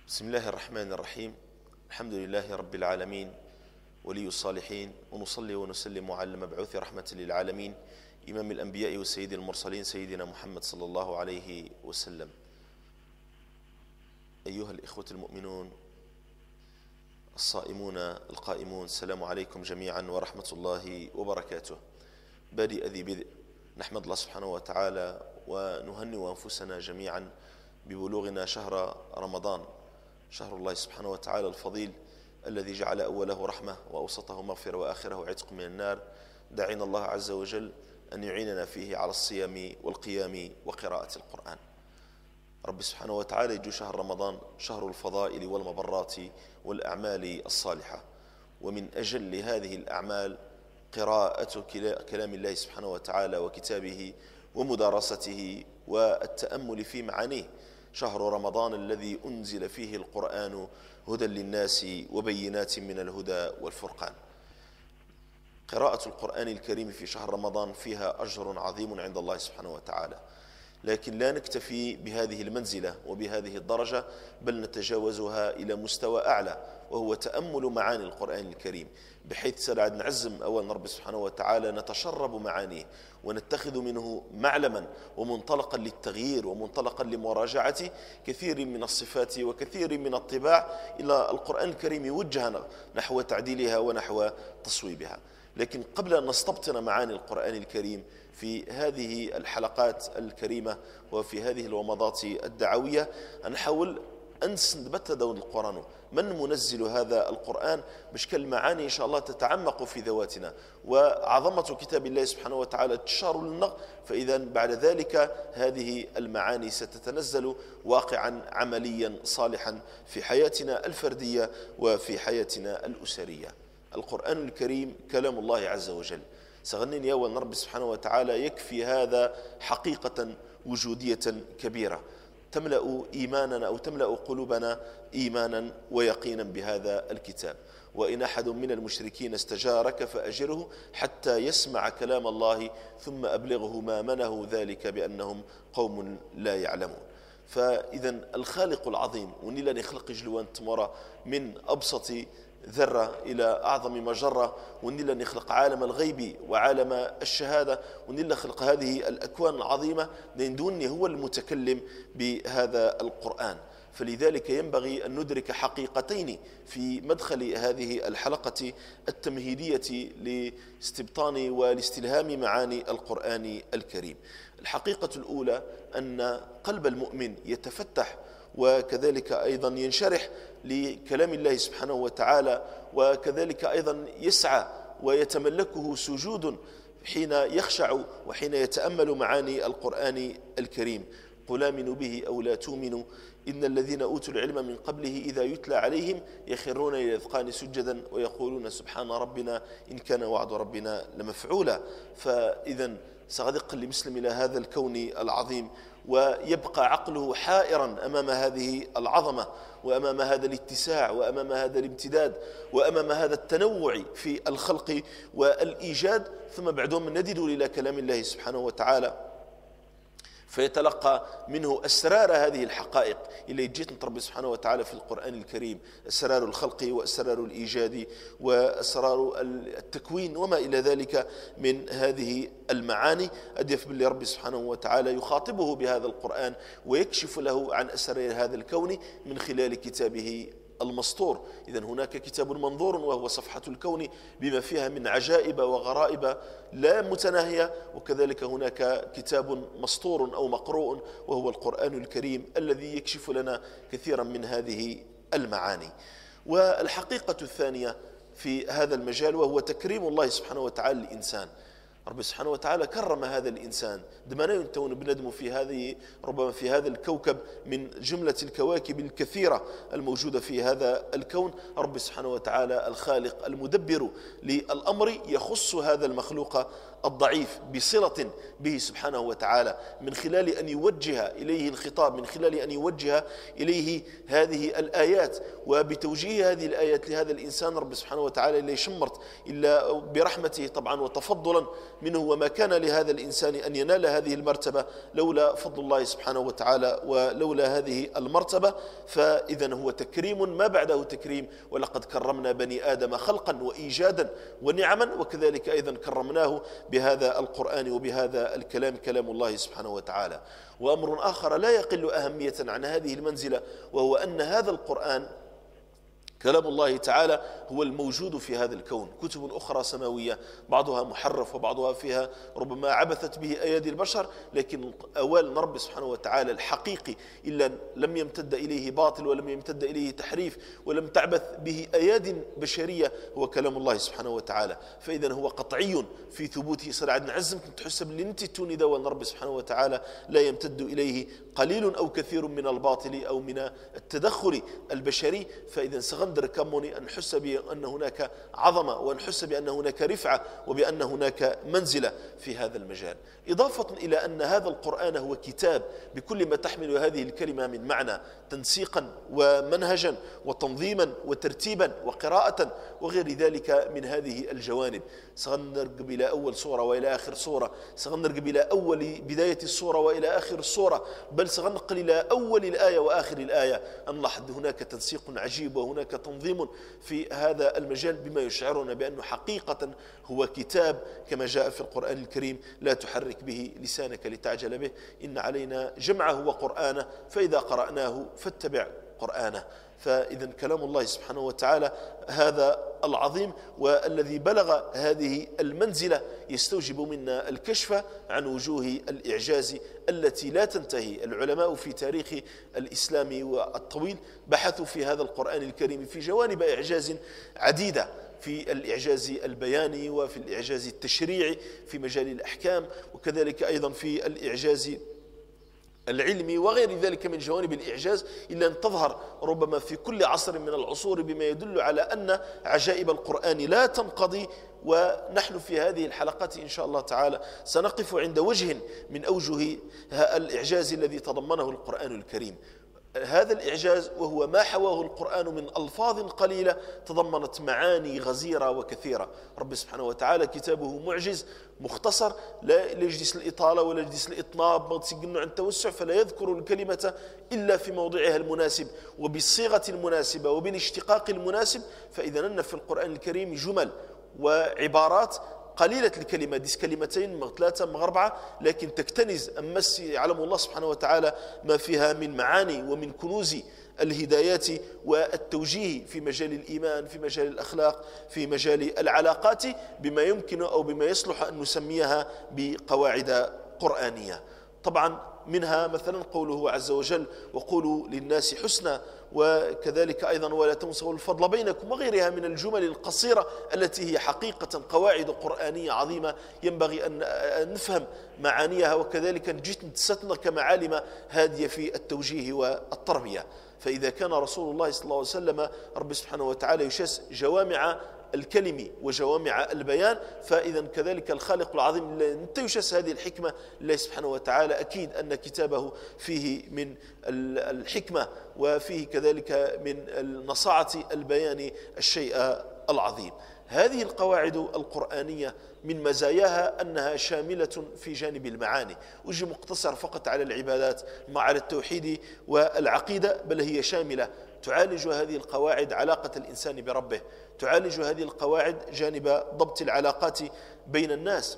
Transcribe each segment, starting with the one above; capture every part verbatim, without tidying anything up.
بسم الله الرحمن الرحيم. الحمد لله رب العالمين ولي الصالحين، ونصلي ونسلم على المبعوث رحمة للعالمين إمام الأنبياء وسيد المرسلين سيدنا محمد صلى الله عليه وسلم. أيها الإخوة المؤمنون الصائمون القائمون، السلام عليكم جميعا ورحمة الله وبركاته. بادئ ذي بدء، نحمد الله سبحانه وتعالى ونهنئ أنفسنا جميعا ببلوغنا شهر رمضان، شهر الله سبحانه وتعالى الفضيل الذي جعل أوله رحمة وأوسطه مغفرة وآخره عتق من النار. دعينا الله عز وجل أن يعيننا فيه على الصيام والقيام وقراءة القرآن. رب سبحانه وتعالى يجو شهر رمضان شهر الفضائل والمبرات والأعمال الصالحة، ومن أجل هذه الأعمال قراءة كلام الله سبحانه وتعالى وكتابه ومدارسته والتأمل في معانيه. شهر رمضان الذي أنزل فيه القرآن هدى للناس وبينات من الهدى والفرقان. قراءة القرآن الكريم في شهر رمضان فيها أجر عظيم عند الله سبحانه وتعالى، لكن لا نكتفي بهذه المنزلة وبهذه الدرجة، بل نتجاوزها إلى مستوى أعلى، وهو تأمل معاني القرآن الكريم، بحيث سنعد نعزم أولا رب سبحانه وتعالى نتشرب معانيه ونتخذ منه معلما ومنطلقا للتغيير ومنطلقا لمراجعة كثير من الصفات وكثير من الطباع إلى القرآن الكريم، يوجه نحو تعديلها ونحو تصويبها. لكن قبل أن نستبطن معاني القرآن الكريم في هذه الحلقات الكريمة وفي هذه الومضات الدعوية، نحاول أن نثبت دون القرآن من منزل هذا القرآن، بشكل معاني إن شاء الله تتعمق في ذواتنا، وعظمة كتاب الله سبحانه وتعالى تشار لنا. فإذا بعد ذلك هذه المعاني ستتنزل واقعا عمليا صالحا في حياتنا الفردية وفي حياتنا الأسرية. القرآن الكريم كلام الله عز وجل، سغنين يا رب سبحانه وتعالى يكفي هذا حقيقة وجودية كبيرة تملأ إيماننا أو تملأ قلوبنا إيمانا ويقينا بهذا الكتاب. وإن أحد من المشركين استجارك فأجره حتى يسمع كلام الله ثم أبلغه مامنه ذلك بأنهم قوم لا يعلمون. فإذا الخالق العظيم ونيلا نخلق جلوان تمرة من أبسط ذرة إلى أعظم مجرة، ونيلا نخلق عالم الغيب وعالم الشهادة، ونيلا خلق هذه الأكوان العظيمة، دوني هو المتكلم بهذا القرآن. فلذلك ينبغي أن ندرك حقيقتين في مدخل هذه الحلقة التمهيدية لاستبطان والاستلهام معاني القرآن الكريم. الحقيقة الأولى أن قلب المؤمن يتفتح وكذلك أيضا ينشرح لكلام الله سبحانه وتعالى، وكذلك أيضا يسعى ويتملكه سجود حين يخشع وحين يتأمل معاني القرآن الكريم. قل آمنوا به أو لا تؤمنوا إن الذين أوتوا العلم من قبله إذا يتلى عليهم يخرون إلى الأذقان سجدا ويقولون سبحان ربنا إن كان وعد ربنا لمفعولا. فإذا سغدق لمسلم إلى هذا الكون العظيم، ويبقى عقله حائرا أمام هذه العظمة وأمام هذا الاتساع وأمام هذا الامتداد وأمام هذا التنوع في الخلق والإيجاد، ثم بعدهم ندد إلى كلام الله سبحانه وتعالى فيتلقى منه أسرار هذه الحقائق اللي جيت رب سبحانه وتعالى في القرآن الكريم، أسرار الخلق وأسرار الإيجاد وأسرار التكوين وما إلى ذلك من هذه المعاني. أدف بالله رب سبحانه وتعالى يخاطبه بهذا القرآن ويكشف له عن أسرار هذا الكون من خلال كتابه المسطور. إذن هناك كتاب منظور وهو صفحة الكون بما فيها من عجائب وغرائب لا متناهية، وكذلك هناك كتاب مسطور أو مقروء وهو القرآن الكريم الذي يكشف لنا كثيرا من هذه المعاني. والحقيقة الثانية في هذا المجال وهو تكريم الله سبحانه وتعالى للإنسان. رب سبحانه وتعالى كرم هذا الإنسان، دمنا ينتون بندم في هذه ربما في هذا الكوكب من جملة الكواكب الكثيرة الموجودة في هذا الكون. رب سبحانه وتعالى الخالق المدبر للأمر يخص هذا المخلوق الضعيف بصلة به سبحانه وتعالى، من خلال أن يوجه إليه الخطاب، من خلال أن يوجه إليه هذه الآيات، وبتوجيه هذه الآيات لهذا الإنسان رب سبحانه وتعالى اللي شمرت إلا برحمته طبعا وتفضلا منه، وما كان لهذا الإنسان أن ينال هذه المرتبة لولا فضل الله سبحانه وتعالى ولولا هذه المرتبة. فإذا هو تكريم ما بعده تكريم، ولقد كرمنا بني آدم خلقا وإيجادا ونعما، وكذلك أيضا كرمناه بهذا القرآن وبهذا الكلام، كلام الله سبحانه وتعالى. وأمر آخر لا يقل أهمية عن هذه المنزلة، وهو أن هذا القرآن كلام الله تعالى هو الموجود في هذا الكون. كتب أخرى سماوية بعضها محرف وبعضها فيها ربما عبثت به أيادي البشر، لكن أوال رب سبحانه وتعالى الحقيقي إلا لم يمتد إليه باطل ولم يمتد إليه تحريف ولم تعبث به أياد بشرية هو كلام الله سبحانه وتعالى. فإذا هو قطعي في ثبوته. صار عندنا عزم تحسب لنتي توني ذا رب سبحانه وتعالى لا يمتد إليه قليل أو كثير من الباطل أو من التدخل البشري. فإذا سغندر كموني أن نحس بأن هناك عظمة وأن نحس بأن هناك رفعة وبأن هناك منزلة في هذا المجال. إضافة إلى أن هذا القرآن هو كتاب بكل ما تحمل هذه الكلمة من معنى، تنسيقا ومنهجا وتنظيما وترتيبا وقراءة وغير ذلك من هذه الجوانب. سغنرقب إلى أول سورة وإلى آخر سورة، سغنرقب إلى أول بداية السورة وإلى آخر السورة، بل سغنقل إلى أول الآية وآخر الآية. نلاحظ هناك تنسيق عجيب وهناك تنظيم في هذا المجال بما يشعرنا بأنه حقيقة هو كتاب كما جاء في القرآن الكريم: لا تحرك به لسانك لتعجل به إن علينا جمعه وقرآنه فإذا قرأناه فاتبع قرآنه. فإذا كلام الله سبحانه وتعالى هذا العظيم والذي بلغ هذه المنزلة يستوجب منا الكشف عن وجوه الإعجاز التي لا تنتهي. العلماء في تاريخ الإسلام والطويل بحثوا في هذا القرآن الكريم في جوانب إعجاز عديدة، في الإعجاز البياني وفي الإعجاز التشريعي في مجال الأحكام، وكذلك أيضا في الإعجاز العلمي وغير ذلك من جوانب الإعجاز، إلا أن تظهر ربما في كل عصر من العصور بما يدل على أن عجائب القرآن لا تنقضي. ونحن في هذه الحلقات إن شاء الله تعالى سنقف عند وجه من أوجه الإعجاز الذي تضمنه القرآن الكريم. هذا الإعجاز وهو ما حواه القرآن من ألفاظ قليلة تضمنت معاني غزيرة وكثيرة. رب سبحانه وتعالى كتابه معجز مختصر، لا يجلس الإطالة ولا يجلس الإطناب، ما تسجلنا عن توسع، فلا يذكر الكلمة إلا في موضعها المناسب وبالصيغة المناسبة وبالاشتقاق المناسب. فإذا أن في القرآن الكريم جمل وعبارات قليلة الكلمة، ديس كلمتين ثلاثة أربعة، لكن تكتنز أمس يعلم الله سبحانه وتعالى ما فيها من معاني ومن كنوز الهدايات والتوجيه في مجال الإيمان، في مجال الأخلاق، في مجال العلاقات، بما يمكن أو بما يصلح أن نسميها بقواعد قرآنية. طبعا منها مثلا قوله عز وجل: وقولوا للناس حسنا، وكذلك أيضا: ولا تنسوا الفضل بينكم، وغيرها من الجمل القصيرة التي هي حقيقة قواعد قرآنية عظيمة ينبغي أن نفهم معانيها، وكذلك نجيت نتستنا كمعالم هادية في التوجيه والتربية. فإذا كان رسول الله صلى الله عليه وسلم رب سبحانه وتعالى يشاس جوامع الكلم وجوامع البيان، فإذا كذلك الخالق العظيم انت يشاس هذه الحكمة الله سبحانه وتعالى. أكيد أن كتابه فيه من الحكمة وفيه كذلك من نصاعة البيان الشيء العظيم. هذه القواعد القرآنية من مزاياها أنها شاملة في جانب المعاني، وجه مقتصر فقط على العبادات مع على التوحيد والعقيدة، بل هي شاملة تعالج هذه القواعد علاقة الإنسان بربه، تعالج هذه القواعد جانب ضبط العلاقات بين الناس،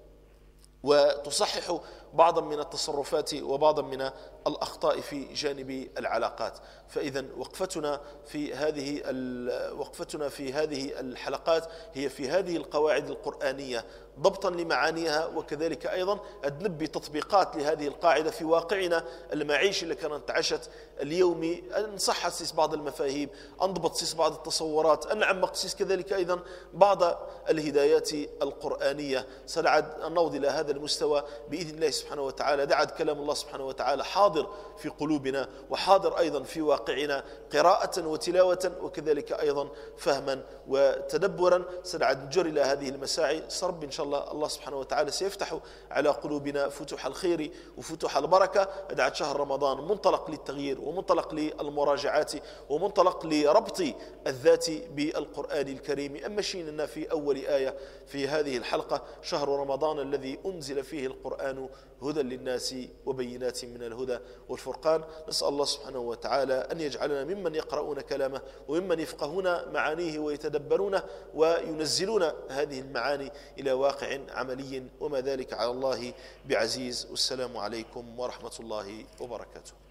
وتصحح بعضا من التصرفات وبعضا من الأخطاء في جانب العلاقات. فإذا وقفتنا في هذه وقفتنا في هذه الحلقات هي في هذه القواعد القرآنية ضبطا لمعانيها، وكذلك أيضا أدنب تطبيقات لهذه القاعدة في واقعنا المعيشي اللي كانت عاشت اليومي، نصحح سيس بعض المفاهيم، أنضبط سيس بعض التصورات، أنعمق سيس كذلك أيضا بعض الهدايات القرآنية. سنعد النوض إلى هذا المستوى بإذن الله سبحانه سبحانه وتعالى دعت كلام الله سبحانه وتعالى حاضر في قلوبنا وحاضر أيضا في واقعنا قراءة وتلاوة وكذلك أيضا فهما وتدبرا. سنعد نجر إلى هذه المساعي. سرب إن شاء الله الله سبحانه وتعالى سيفتح على قلوبنا فتوح الخير وفتوح البركة. أدعت شهر رمضان منطلق للتغيير ومنطلق للمراجعات ومنطلق لربط الذات بالقرآن الكريم. أما شيننا في أول آية في هذه الحلقة: شهر رمضان الذي أنزل فيه القرآن هدى للناس وبينات من الهدى والفرقان. نسأل الله سبحانه وتعالى أن يجعلنا ممن يقرؤون كلامه وممن يفقهون معانيه ويتدبرونه وينزلون هذه المعاني إلى واقع عملي، وما ذلك على الله بعزيز. والسلام عليكم ورحمة الله وبركاته.